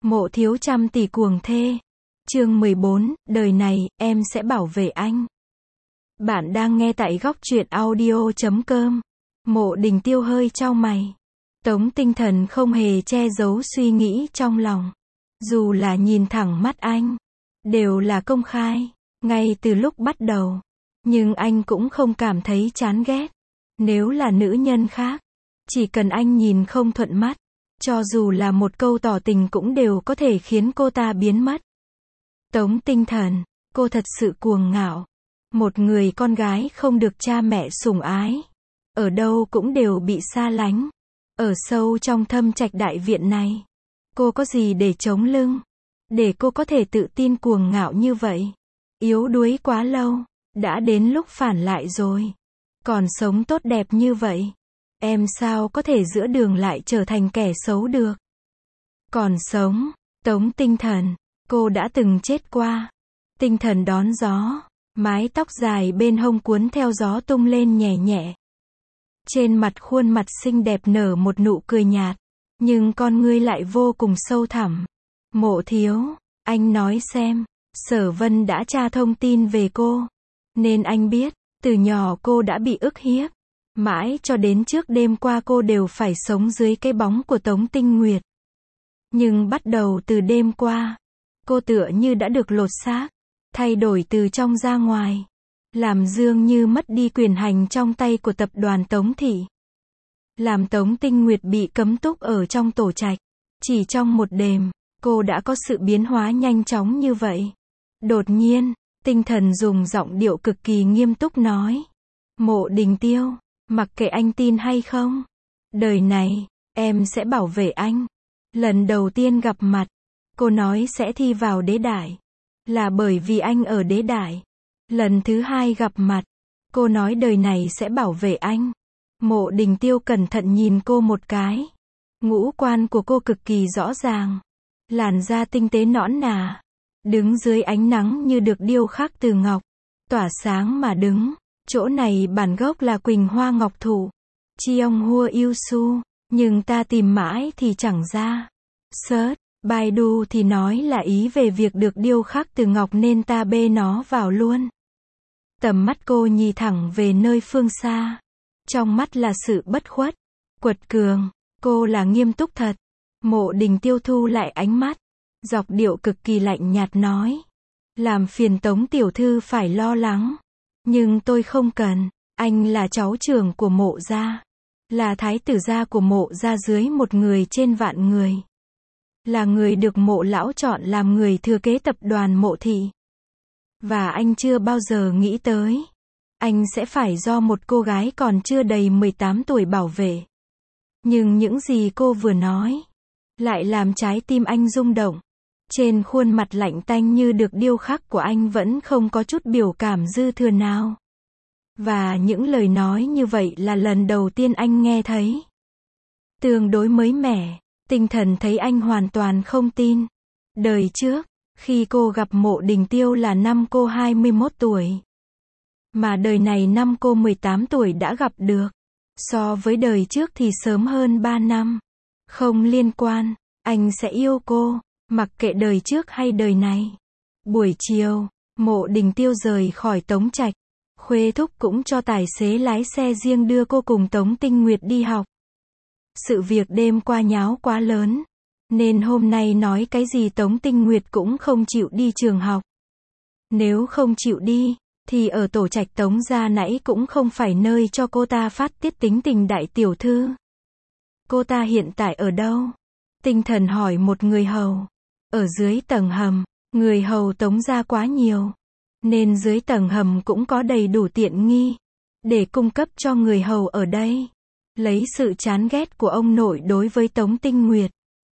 Mộ thiếu trăm tỷ cuồng thê. Chương 14, đời này, em sẽ bảo vệ anh. Bạn đang nghe tại góc truyện audio.com. Mộ Đình Tiêu hơi chau mày. Tống Tinh Thần không hề che giấu suy nghĩ trong lòng. Dù là nhìn thẳng mắt anh, đều là công khai, ngay từ lúc bắt đầu. Nhưng anh cũng không cảm thấy chán ghét. Nếu là nữ nhân khác, chỉ cần anh nhìn không thuận mắt, cho dù là một câu tỏ tình cũng đều có thể khiến cô ta biến mất. Tống Tinh Thần, cô thật sự cuồng ngạo. Một người con gái không được cha mẹ sủng ái, ở đâu cũng đều bị xa lánh. Ở sâu trong thâm trạch đại viện này, cô có gì để chống lưng, để cô có thể tự tin cuồng ngạo như vậy? Yếu đuối quá lâu, đã đến lúc phản lại rồi. Còn sống tốt đẹp như vậy, em sao có thể giữa đường lại trở thành kẻ xấu được? Còn sống, Tống Tinh Thần, cô đã từng chết qua. Tinh thần đón gió, mái tóc dài bên hông cuốn theo gió tung lên nhẹ nhẹ. Trên mặt khuôn mặt xinh đẹp nở một nụ cười nhạt, nhưng con ngươi lại vô cùng sâu thẳm. Mộ thiếu, anh nói xem, Sở Vân đã tra thông tin về cô, nên anh biết, từ nhỏ cô đã bị ức hiếp. Mãi cho đến trước đêm qua cô đều phải sống dưới cái bóng của Tống Tinh Nguyệt. Nhưng bắt đầu từ đêm qua, cô tựa như đã được lột xác, thay đổi từ trong ra ngoài, làm dường như mất đi quyền hành trong tay của tập đoàn Tống Thị. Làm Tống Tinh Nguyệt bị cấm túc ở trong tổ trạch. Chỉ trong một đêm, cô đã có sự biến hóa nhanh chóng như vậy. Đột nhiên, Tinh Thần dùng giọng điệu cực kỳ nghiêm túc nói. Mộ Đình Tiêu, mặc kệ anh tin hay không, đời này, em sẽ bảo vệ anh. Lần đầu tiên gặp mặt, cô nói sẽ thi vào đế đại, là bởi vì anh ở đế đại. Lần thứ hai gặp mặt, cô nói đời này sẽ bảo vệ anh. Mộ Đình Tiêu cẩn thận nhìn cô một cái. Ngũ quan của cô cực kỳ rõ ràng, làn da tinh tế nõn nà, đứng dưới ánh nắng như được điêu khắc từ ngọc, tỏa sáng mà đứng. Chỗ này bản gốc là Quỳnh Hoa Ngọc Thụ, Cheong Hua Yêu Su, nhưng ta tìm mãi thì chẳng ra. Search Baidu thì nói là ý về việc được điêu khắc từ ngọc nên ta bê nó vào luôn. Tầm mắt cô nhìn thẳng về nơi phương xa, trong mắt là sự bất khuất, quật cường. Cô là nghiêm túc thật. Mộ Đình Tiêu thu lại ánh mắt, dọc điệu cực kỳ lạnh nhạt nói. Làm phiền Tống tiểu thư phải lo lắng. Nhưng tôi không cần, anh là cháu trưởng của Mộ gia, là thái tử gia của Mộ gia dưới một người trên vạn người. Là người được Mộ lão chọn làm người thừa kế tập đoàn Mộ Thị. Và anh chưa bao giờ nghĩ tới, anh sẽ phải do một cô gái còn chưa đầy 18 tuổi bảo vệ. Nhưng những gì cô vừa nói, lại làm trái tim anh rung động. Trên khuôn mặt lạnh tanh như được điêu khắc của anh vẫn không có chút biểu cảm dư thừa nào. Và những lời nói như vậy là lần đầu tiên anh nghe thấy. Tương đối mới mẻ, Tinh Thần thấy anh hoàn toàn không tin. Đời trước, khi cô gặp Mộ Đình Tiêu là năm cô 21 tuổi. Mà đời này năm cô 18 tuổi đã gặp được. So với đời trước thì sớm hơn 3 năm. Không liên quan, anh sẽ yêu cô, mặc kệ đời trước hay đời này. Buổi chiều, Mộ Đình Tiêu rời khỏi Tống Trạch. Khuê thúc cũng cho tài xế lái xe riêng đưa cô cùng Tống Tinh Nguyệt đi học. Sự việc đêm qua nháo quá lớn, nên hôm nay nói cái gì Tống Tinh Nguyệt cũng không chịu đi trường học. Nếu không chịu đi, thì ở tổ trạch Tống gia nãy cũng không phải nơi cho cô ta phát tiết tính tình đại tiểu thư. Cô ta hiện tại ở đâu? Tinh Thần hỏi một người hầu. Ở dưới tầng hầm, người hầu Tống gia quá nhiều, nên dưới tầng hầm cũng có đầy đủ tiện nghi, để cung cấp cho người hầu ở đây. Lấy sự chán ghét của ông nội đối với Tống Tinh Nguyệt,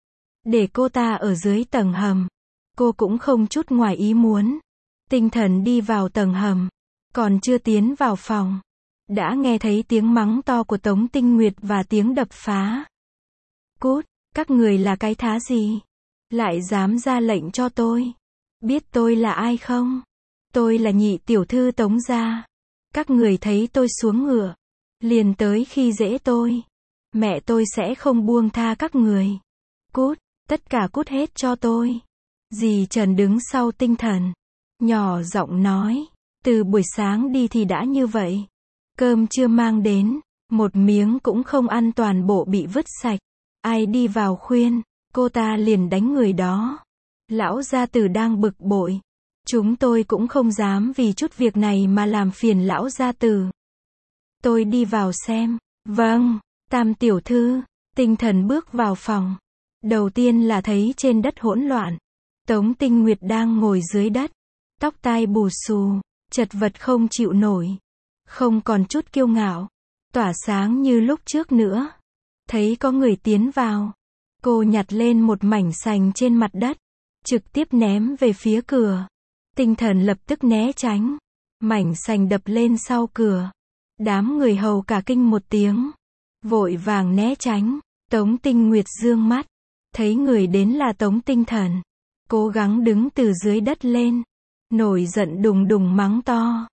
để cô ta ở dưới tầng hầm, cô cũng không chút ngoài ý muốn. Tinh Thần đi vào tầng hầm, còn chưa tiến vào phòng, đã nghe thấy tiếng mắng to của Tống Tinh Nguyệt và tiếng đập phá. Cút, các người là cái thá gì? Lại dám ra lệnh cho tôi? Biết tôi là ai không? Tôi là nhị tiểu thư Tống gia. Các người thấy tôi xuống ngựa, liền tới khi dễ tôi. Mẹ tôi sẽ không buông tha các người. Cút, Tất cả cút hết cho tôi. Dì Trần đứng sau Tinh Thần, nhỏ giọng nói, từ buổi sáng đi thì đã như vậy. Cơm chưa mang đến, một miếng cũng không ăn, toàn bộ bị vứt sạch. Ai đi vào khuyên, cô ta liền đánh người đó. Lão gia tử đang bực bội. Chúng tôi cũng không dám vì chút việc này mà làm phiền lão gia tử. Tôi đi vào xem. Vâng, Tam tiểu thư. Tinh Thần bước vào phòng. Đầu tiên là thấy trên đất hỗn loạn. Tống Tinh Nguyệt đang ngồi dưới đất. Tóc tai bù xù, chật vật không chịu nổi. Không còn chút kiêu ngạo, tỏa sáng như lúc trước nữa. Thấy có người tiến vào, cô nhặt lên một mảnh sành trên mặt đất, trực tiếp ném về phía cửa. Tinh Thần lập tức né tránh. Mảnh sành đập lên sau cửa. Đám người hầu cả kinh một tiếng, vội vàng né tránh. Tống Tinh Nguyệt dương mắt, thấy người đến là Tống Tinh Thần. Cố gắng đứng từ dưới đất lên, nổi giận đùng đùng mắng to.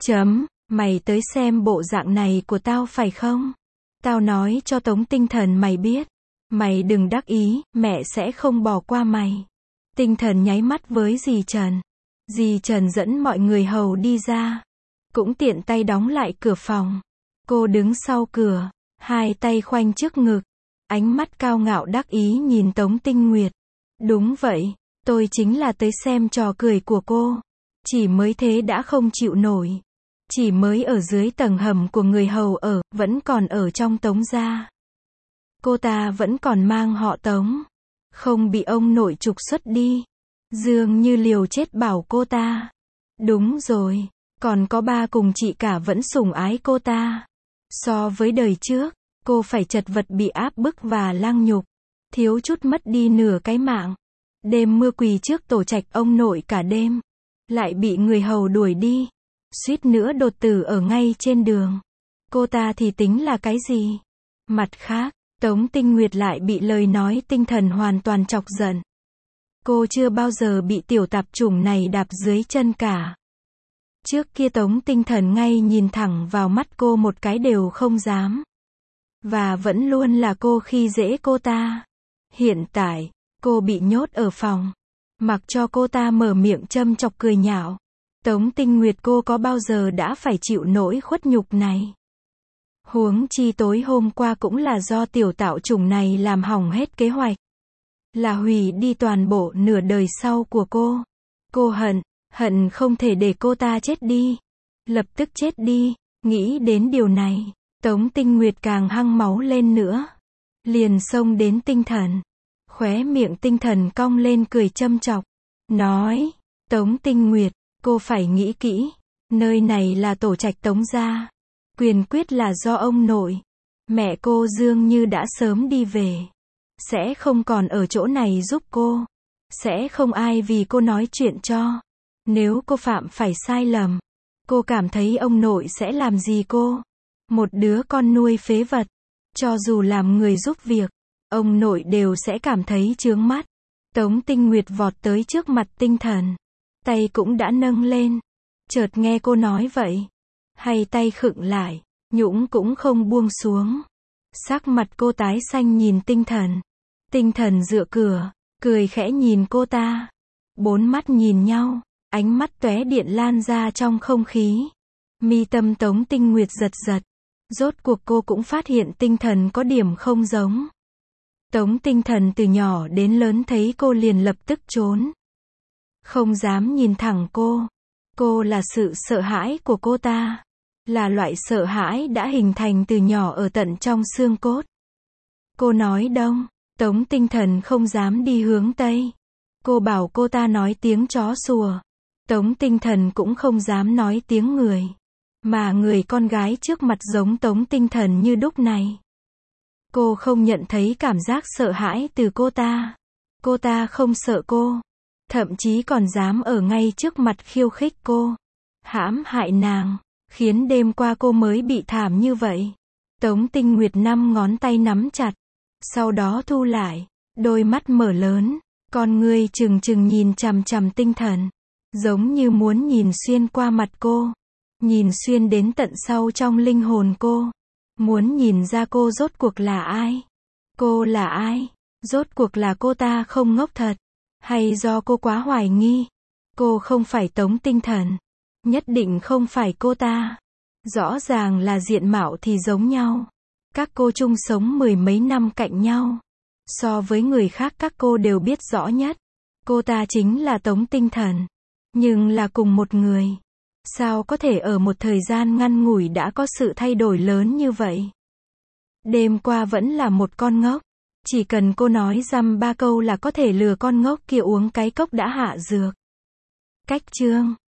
Mày tới xem bộ dạng này của tao phải không? Tao nói cho Tống Tinh Thần mày biết. Mày đừng đắc ý, mẹ sẽ không bỏ qua mày. Tinh Thần nháy mắt với dì Trần. Dì Trần dẫn mọi người hầu đi ra. Cũng tiện tay đóng lại cửa phòng. Cô đứng sau cửa, hai tay khoanh trước ngực. Ánh mắt cao ngạo đắc ý nhìn Tống Tinh Nguyệt. Đúng vậy, tôi chính là tới xem trò cười của cô. Chỉ mới thế đã không chịu nổi. Chỉ mới ở dưới tầng hầm của người hầu ở, vẫn còn ở trong Tống gia. Cô ta vẫn còn mang họ Tống. Không bị ông nội trục xuất đi. Dường như liều chết bảo cô ta. Đúng rồi, còn có ba cùng chị cả vẫn sủng ái cô ta. So với đời trước, cô phải chật vật bị áp bức và lang nhục. Thiếu chút mất đi nửa cái mạng. Đêm mưa quỳ trước tổ trạch ông nội cả đêm. Lại bị người hầu đuổi đi. Suýt nữa đột tử ở ngay trên đường. Cô ta thì tính là cái gì? Mặt khác, Tống Tinh Nguyệt lại bị lời nói Tinh Thần hoàn toàn chọc giận. Cô chưa bao giờ bị tiểu tạp chủng này đạp dưới chân cả. Trước kia Tống Tinh Thần ngay nhìn thẳng vào mắt cô một cái đều không dám. Và vẫn luôn là cô khi dễ cô ta. Hiện tại, cô bị nhốt ở phòng. Mặc cho cô ta mở miệng châm chọc cười nhạo. Tống Tinh Nguyệt cô có bao giờ đã phải chịu nỗi khuất nhục này. Huống chi tối hôm qua cũng là do tiểu tạo chủng này làm hỏng hết kế hoạch. Là hủy đi toàn bộ nửa đời sau của cô. Cô hận không thể để cô ta chết đi. Lập tức chết đi. Nghĩ đến điều này, Tống Tinh Nguyệt càng hăng máu lên nữa. Liền xông đến Tinh Thần. Khóe miệng Tinh Thần cong lên cười châm chọc. Nói, Tống Tinh Nguyệt, cô phải nghĩ kỹ. Nơi này là tổ trạch Tống gia. Quyền quyết là do ông nội. Mẹ cô dường như đã sớm đi về. Sẽ không còn ở chỗ này giúp cô. Sẽ không ai vì cô nói chuyện cho. Nếu cô phạm phải sai lầm, cô cảm thấy ông nội sẽ làm gì cô? Một đứa con nuôi phế vật. Cho dù làm người giúp việc, ông nội đều sẽ cảm thấy chướng mắt. Tống Tinh Nguyệt vọt tới trước mặt Tinh Thần. Tay cũng đã nâng lên. Chợt nghe cô nói vậy. Hay tay khựng lại, nhũng cũng không buông xuống. Sắc mặt cô tái xanh nhìn Tinh Thần. Tinh Thần dựa cửa, cười khẽ nhìn cô ta. Bốn mắt nhìn nhau, ánh mắt tóe điện lan ra trong không khí. Mi tâm Tống Tinh Nguyệt giật giật. Rốt cuộc cô cũng phát hiện Tinh Thần có điểm không giống. Tống Tinh Thần từ nhỏ đến lớn thấy cô liền lập tức trốn. Không dám nhìn thẳng cô. Cô là sự sợ hãi của cô ta. Là loại sợ hãi đã hình thành từ nhỏ ở tận trong xương cốt. Cô nói đông, Tống Tinh Thần không dám đi hướng tây. Cô bảo cô ta nói tiếng chó sủa. Tống Tinh Thần cũng không dám nói tiếng người. Mà người con gái trước mặt giống Tống Tinh Thần như đúc này. Cô không nhận thấy cảm giác sợ hãi từ cô ta. Cô ta không sợ cô. Thậm chí còn dám ở ngay trước mặt khiêu khích cô. Hãm hại nàng. Khiến đêm qua cô mới bị thảm như vậy. Tống Tinh Nguyệt 5 ngón tay nắm chặt. Sau đó thu lại. Đôi mắt mở lớn. Con ngươi trừng trừng nhìn chằm chằm Tinh Thần. Giống như muốn nhìn xuyên qua mặt cô. Nhìn xuyên đến tận sâu trong linh hồn cô. Muốn nhìn ra cô rốt cuộc là ai. Cô là ai. Rốt cuộc là cô ta không ngốc thật, hay do cô quá hoài nghi? Cô không phải Tống Tinh Thần. Nhất định không phải cô ta. Rõ ràng là diện mạo thì giống nhau. Các cô chung sống mười mấy năm cạnh nhau. So với người khác các cô đều biết rõ nhất. Cô ta chính là Tống Tinh Thần. Nhưng là cùng một người. Sao có thể ở một thời gian ngắn ngủi đã có sự thay đổi lớn như vậy? Đêm qua vẫn là một con ngốc. Chỉ cần cô nói dăm ba câu là có thể lừa con ngốc kia uống cái cốc đã hạ dược. Cách chương